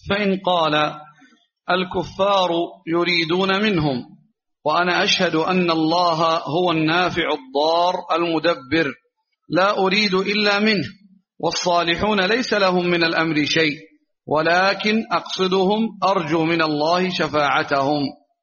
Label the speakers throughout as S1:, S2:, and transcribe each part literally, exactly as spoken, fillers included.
S1: فإن قال الكفار يريدون منهم وأنا أشهد أن الله هو النافع الضار المدبر لا أريد إلا منه، والصالحون ليس لهم من الأمر شيء، ولكن أقصدهم أرجو من الله شفاعتهم.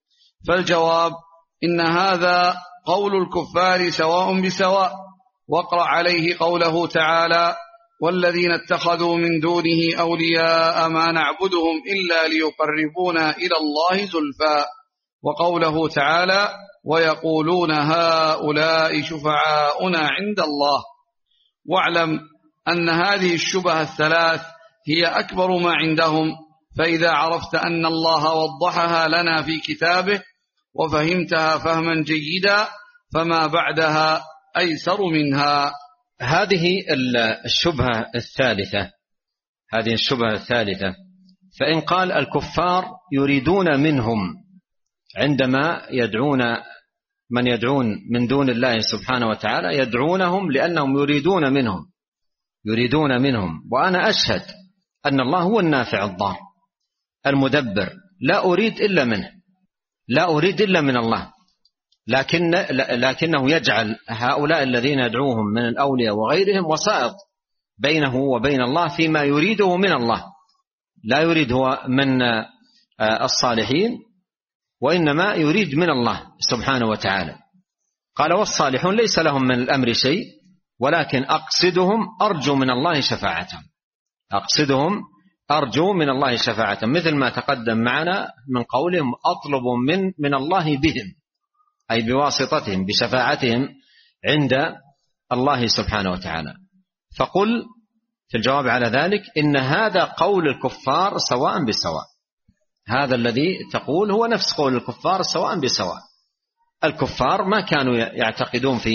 S1: فالجواب إن هذا قول الكفار سواء بسواء. واقرأ عليه قوله تعالى والذين اتخذوا من دونه أولياء ما نعبدهم إلا ليقربونا إلى الله زلفى، وقوله تعالى ويقولون هؤلاء شفعاؤنا عند الله. واعلم أن هذه الشبهة الثلاث هي أكبر ما عندهم، فإذا عرفت أن الله وضحها لنا في كتابه وفهمتها فهما جيدا فما بعدها أيسر منها.
S2: هذه الشبهة الثالثة هذه الشبهة الثالثة فإن قال الكفار يريدون منهم، عندما يدعون من يدعون من دون الله سبحانه وتعالى يدعونهم لأنهم يريدون منهم يريدون منهم وأنا أشهد أن الله هو النافع الضار المدبر لا أريد إلا منه لا أريد إلا من الله، لكن لكنه يجعل هؤلاء الذين يدعوهم من الأولياء وغيرهم وسائط بينه وبين الله فيما يريده من الله، لا يريد هو من الصالحين وإنما يريد من الله سبحانه وتعالى. قال والصالحون ليس لهم من الأمر شيء ولكن أقصدهم أرجو من الله شفاعتهم أقصدهم أرجو من الله شفاعتهم، مثل ما تقدم معنا من قولهم أطلب من من الله بهم، أي بواسطتهم بشفاعتهم عند الله سبحانه وتعالى. فقل في الجواب على ذلك إن هذا قول الكفار سواء بسواء، هذا الذي تقول هو نفس قول الكفار سواء بسواء. الكفار ما كانوا يعتقدون في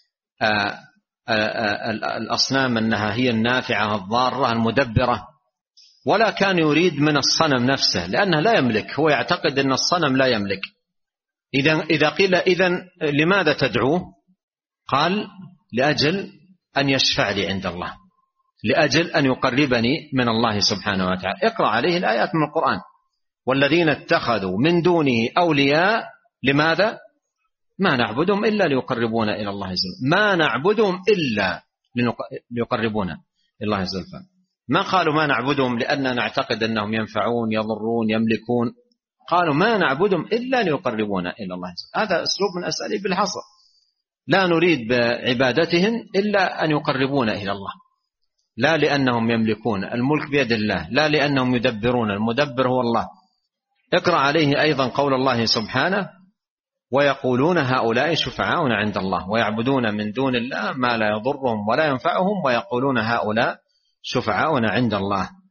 S2: الأصنام أنها هي النافعة الضارة المدبرة، ولا كان يريد من الصنم نفسه لأنه لا يملك، هو يعتقد أن الصنم لا يملك. إذا قيل إذن لماذا تدعوه؟ قال لأجل أن يشفع لي عند الله، لأجل أن يقربني من الله سبحانه وتعالى. اقرأ عليه الآيات من القرآن والذين اتخذوا من دونه أولياء لماذا؟ ما نعبدهم إلا ليقربونا إلى الله زلفى، ما نعبدهم إلا ليقربونا إلى الله زلفى. ما قالوا ما نعبدهم لأننا نعتقد أنهم ينفعون يضرون يملكون، قالوا ما نعبدهم إلا ليقربونا إلى الله زلفى. هذا أسلوب من أساليب الحصر، لا نريد بعبادتهم إلا أن يقربونا إلى الله، لا لأنهم يملكون، الملك بيد الله، لا لأنهم يدبرون، المدبر هو الله. اقرأ عليه أيضا قول الله سبحانه ويقولون هؤلاء شفعاؤنا عند الله ويعبدون من دون الله ما لا يضرهم ولا ينفعهم ويقولون هؤلاء شفعاؤنا عند الله.